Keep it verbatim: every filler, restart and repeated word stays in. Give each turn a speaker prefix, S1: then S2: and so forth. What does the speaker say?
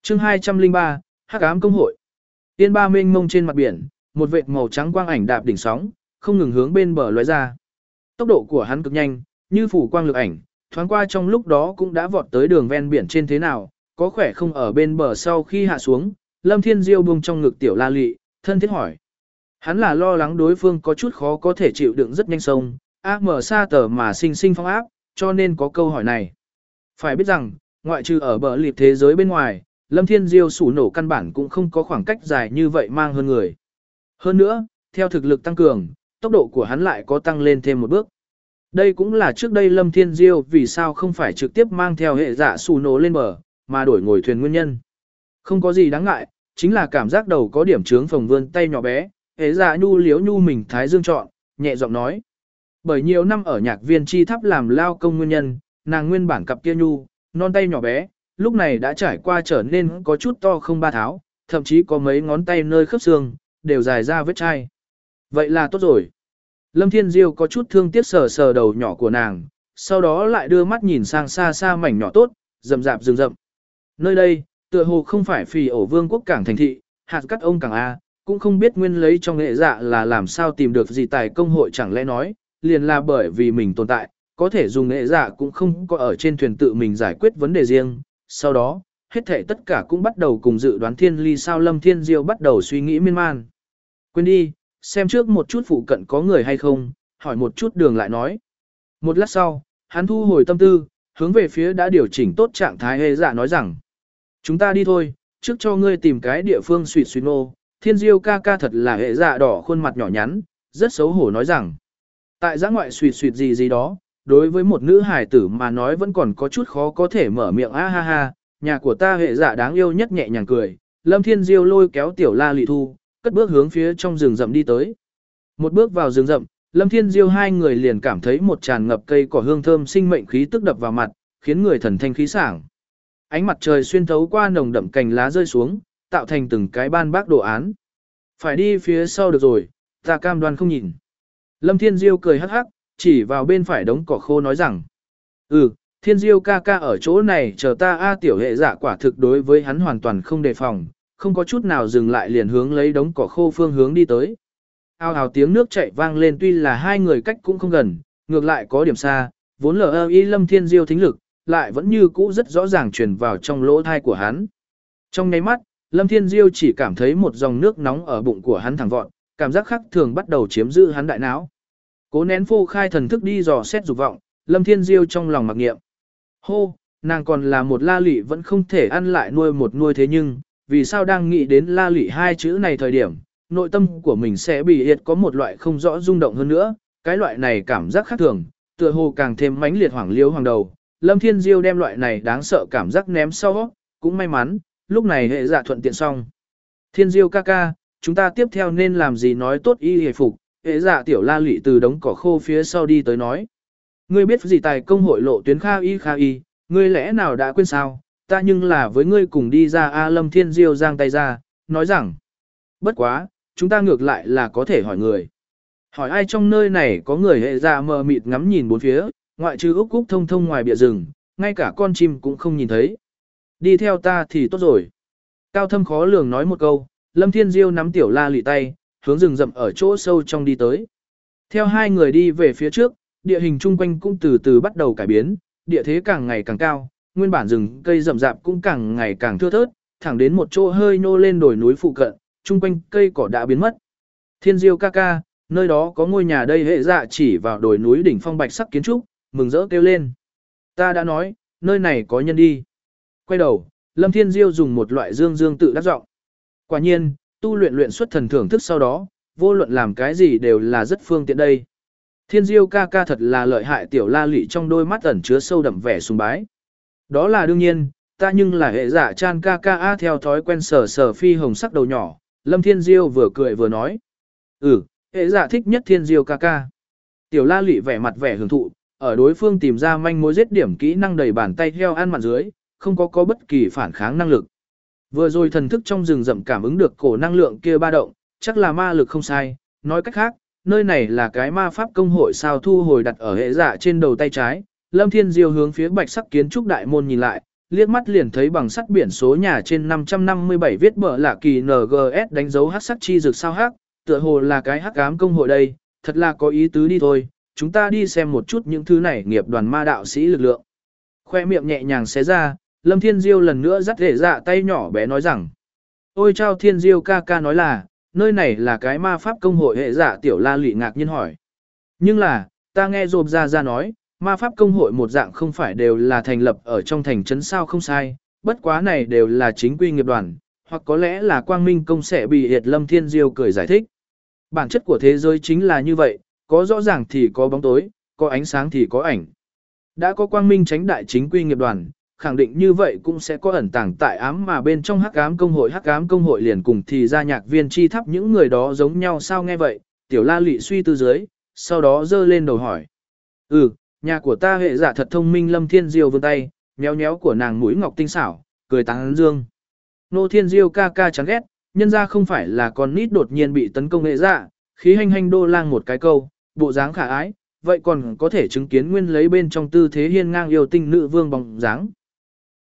S1: chương hai trăm linh ba, Hắc ám công hội. Tiên ba mênh mông trên mặt biển, một vệt màu trắng quang ảnh đạp đỉnh sóng, không ngừng hướng bên bờ lóe ra. Tốc độ của hắn cực nhanh, như phủ quang lực ảnh, thoáng qua trong lúc đó cũng đã vọt tới đường ven biển trên thế nào, có khỏe không ở bên bờ sau khi hạ xuống, Lâm Thiên Diêu buông trong ngực tiểu La Lị, thân thiết hỏi. Hắn là lo lắng đối phương có chút khó có thể chịu đựng rất nhanh sông, ác mở xa tờ mà sinh sinh phong áp, cho nên có câu hỏi này. Phải biết rằng, ngoại trừ ở bờ liệp thế giới bên ngoài, Lâm Thiên Diêu sủ nổ căn bản cũng không có khoảng cách dài như vậy mang hơn người. Hơn nữa, theo thực lực tăng cường, tốc độ của hắn lại có tăng lên thêm một bước. Đây cũng là trước đây Lâm Thiên Diêu vì sao không phải trực tiếp mang theo hệ dạ sủ nổ lên bờ, mà đổi ngồi thuyền nguyên nhân. Không có gì đáng ngại, chính là cảm giác đầu có điểm trướng phồng vươn tay nhỏ bé, hệ dạ nhu liếu nhu mình thái dương chọn, nhẹ giọng nói. Bởi nhiều năm ở nhạc viên chi tháp làm lao công nguyên nhân, nàng nguyên bản cặp kia nhu, non tay nhỏ bé, lúc này đã trải qua trở nên có chút to không ba tháo, thậm chí có mấy ngón tay nơi khớp xương, đều dài ra vết chai. Vậy là tốt rồi. Lâm Thiên Diêu có chút thương tiếc sờ sờ đầu nhỏ của nàng, sau đó lại đưa mắt nhìn sang xa xa mảnh nhỏ tốt, rậm rạp rừng rậm. Nơi đây, tựa hồ không phải phì ổ vương quốc cảng thành thị, hạt cắt ông cảng A, cũng không biết nguyên lấy trong nghệ dạ là làm sao tìm được gì tài công hội chẳng lẽ nói, liền là bởi vì mình tồn tại, có thể dùng nghệ dạ cũng không có ở trên thuyền tự mình giải quyết vấn đề riêng. Sau đó, hết thể tất cả cũng bắt đầu cùng dự đoán thiên ly sao Lâm Thiên Diêu bắt đầu suy nghĩ miên man. Quên đi, xem trước một chút phụ cận có người hay không, hỏi một chút đường lại nói. Một lát sau, hắn thu hồi tâm tư, hướng về phía đã điều chỉnh tốt trạng thái hệ dạ nói rằng. Chúng ta đi thôi, trước cho ngươi tìm cái địa phương suy suy nô, Thiên Diêu ca ca thật là hệ dạ đỏ khuôn mặt nhỏ nhắn, rất xấu hổ nói rằng. Tại giã ngoại suy suy gì gì đó, đối với một nữ hài tử mà nói vẫn còn có chút khó có thể mở miệng a ha ha, nhà của ta hệ dạ đáng yêu nhất nhẹ nhàng cười, Lâm Thiên Diêu lôi kéo tiểu La Lị Thu, cất bước hướng phía trong rừng rậm đi tới. Một bước vào rừng rậm, Lâm Thiên Diêu hai người liền cảm thấy một tràn ngập cây cỏ hương thơm sinh mệnh khí tức đập vào mặt, khiến người thần thanh khí sảng. Ánh mặt trời xuyên thấu qua nồng đậm cành lá rơi xuống, tạo thành từng cái ban bác đồ án. Phải đi phía sau được rồi, ta cam đoan không nhìn. Lâm Thiên Diêu cười hắc hắc, chỉ vào bên phải đống cỏ khô nói rằng. Ừ, Thiên Diêu ca ca ở chỗ này chờ ta a tiểu hệ dạ quả thực đối với hắn hoàn toàn không đề phòng, không có chút nào dừng lại liền hướng lấy đống cỏ khô phương hướng đi tới. Ao ào tiếng nước chảy vang lên tuy là hai người cách cũng không gần, ngược lại có điểm xa, vốn lờ y Lâm Thiên Diêu thính lực, lại vẫn như cũ rất rõ ràng truyền vào trong lỗ thai của hắn. Trong nháy mắt, Lâm Thiên Diêu chỉ cảm thấy một dòng nước nóng ở bụng của hắn thẳng vọt, cảm giác khác thường bắt đầu chiếm giữ hắn đại não. Cố nén phô khai thần thức đi dò xét dục vọng, Lâm Thiên Diêu trong lòng mặc niệm. Hô, nàng còn là một La Lị vẫn không thể ăn lại nuôi một nuôi thế nhưng, vì sao đang nghĩ đến La Lị hai chữ này thời điểm, nội tâm của mình sẽ bị hiệt có một loại không rõ rung động hơn nữa, cái loại này cảm giác khác thường, tựa hồ càng thêm mãnh liệt hoảng liêu hoàng đầu. Lâm Thiên Diêu đem loại này đáng sợ cảm giác ném sau, cũng may mắn, lúc này hệ dạ thuận tiện xong. Thiên Diêu ca ca, chúng ta tiếp theo nên làm gì nói tốt y hề phục, hệ dạ tiểu La Lị từ đống cỏ khô phía sau đi tới nói. Ngươi biết gì tài công hội lộ tuyến kha y kha y, ngươi lẽ nào đã quên sao, ta nhưng là với ngươi cùng đi ra A Lâm Thiên Diêu giang tay ra, nói rằng. Bất quá, chúng ta ngược lại là có thể hỏi người. Hỏi ai trong nơi này có người hệ dạ mờ mịt ngắm nhìn bốn phía, ngoại trừ Úc Cúc thông thông ngoài bìa rừng, ngay cả con chim cũng không nhìn thấy. Đi theo ta thì tốt rồi. Cao Thâm khó lường nói một câu, Lâm Thiên Diêu nắm tiểu La Lị tay, hướng rừng rậm ở chỗ sâu trong đi tới. Theo hai người đi về phía trước, địa hình chung quanh cũng từ từ bắt đầu cải biến, địa thế càng ngày càng cao, nguyên bản rừng cây rậm rạp cũng càng ngày càng thưa thớt, thẳng đến một chỗ hơi nô lên đồi núi phụ cận, chung quanh cây cỏ đã biến mất. Thiên Diêu ca ca, nơi đó có ngôi nhà đây hệ dạ chỉ vào đồi núi đỉnh phong bạch sắc kiến trúc, mừng rỡ kêu lên. Ta đã nói, nơi này có nhân đi. Quay đầu, Lâm Thiên Diêu dùng một loại dương dương tự đắc giọng. Quả nhiên, tu luyện luyện xuất thần thưởng thức sau đó, vô luận làm cái gì đều là rất phương tiện đây. Thiên Diêu ca ca thật là lợi hại tiểu La Lị trong đôi mắt ẩn chứa sâu đậm vẻ sùng bái. Đó là đương nhiên, ta nhưng là hệ giả chan ca ca a theo thói quen sở sở phi hồng sắc đầu nhỏ, Lâm Thiên Diêu vừa cười vừa nói. Ừ, hệ giả thích nhất Thiên Diêu ca ca. Tiểu La Lị vẻ mặt vẻ hưởng thụ, ở đối phương tìm ra manh mối giết điểm kỹ năng đầy bàn tay heo ăn mặn dưới, không có có bất kỳ phản kháng năng lực. Vừa rồi thần thức trong rừng rậm cảm ứng được cổ năng lượng kia ba động, chắc là ma lực không sai, nói cách khác, nơi này là cái ma pháp công hội sao thu hồi đặt ở hệ dạ trên đầu tay trái. Lâm Thiên Diêu hướng phía bạch sắc kiến trúc đại môn nhìn lại, liếc mắt liền thấy bằng sắt biển số nhà trên năm trăm năm mươi bảy viết bờ lạ kỳ en giê ét đánh dấu hắc sắc chi rực sao hắc, tựa hồ là cái hắc ám công hội đây, thật là có ý tứ đi thôi, chúng ta đi xem một chút những thứ này nghiệp đoàn ma đạo sĩ lực lượng. Khoe miệng nhẹ nhàng xé ra, Lâm Thiên Diêu lần nữa dắt rể dạ tay nhỏ bé nói rằng, ôi chao Thiên Diêu ca ca nói là, nơi này là cái ma pháp công hội hệ dạ tiểu la lị ngạc nhiên hỏi. Nhưng là, ta nghe rộp ra ra nói, ma pháp công hội một dạng không phải đều là thành lập ở trong thành trấn sao không sai, bất quá này đều là chính quy nghiệp đoàn, hoặc có lẽ là quang minh công sẽ bị hiệt. Lâm Thiên Diêu cười giải thích. Bản chất của thế giới chính là như vậy, có rõ ràng thì có bóng tối, có ánh sáng thì có ảnh. Đã có quang minh tránh đại chính quy nghiệp đoàn, khẳng định như vậy cũng sẽ có ẩn tàng tại ám mà bên trong hắc ám công hội hắc ám công hội liền cùng thì ra nhạc viên chi thắp những người đó giống nhau sao nghe vậy, tiểu la lị suy tư dưới, sau đó giơ lên đầu hỏi. Ừ, nhà của ta hệ giả thật thông minh. Lâm Thiên Diêu vươn tay, nhéo nhéo của nàng mũi ngọc tinh xảo, cười tán dương. Nô Thiên Diêu ca ca chán ghét, nhân ra không phải là con nít đột nhiên bị tấn công hệ giả, khí hành hành đô lang một cái câu, bộ dáng khả ái, vậy còn có thể chứng kiến nguyên lấy bên trong tư thế hiên ngang yêu tinh nữ vương bóng dáng.